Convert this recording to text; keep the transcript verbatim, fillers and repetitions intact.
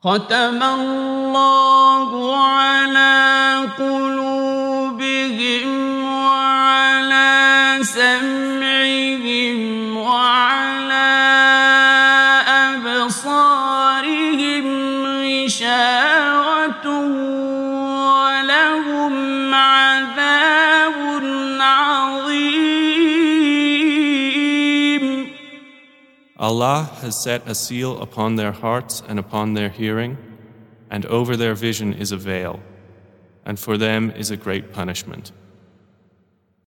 ختم الله على قلوبهم وعلى سمعهم وعلى أبصارهم غشاوة ولهم عذاب عظيم. Allah has set a seal upon their hearts and upon their hearing, and over their vision is a veil, and for them is a great punishment.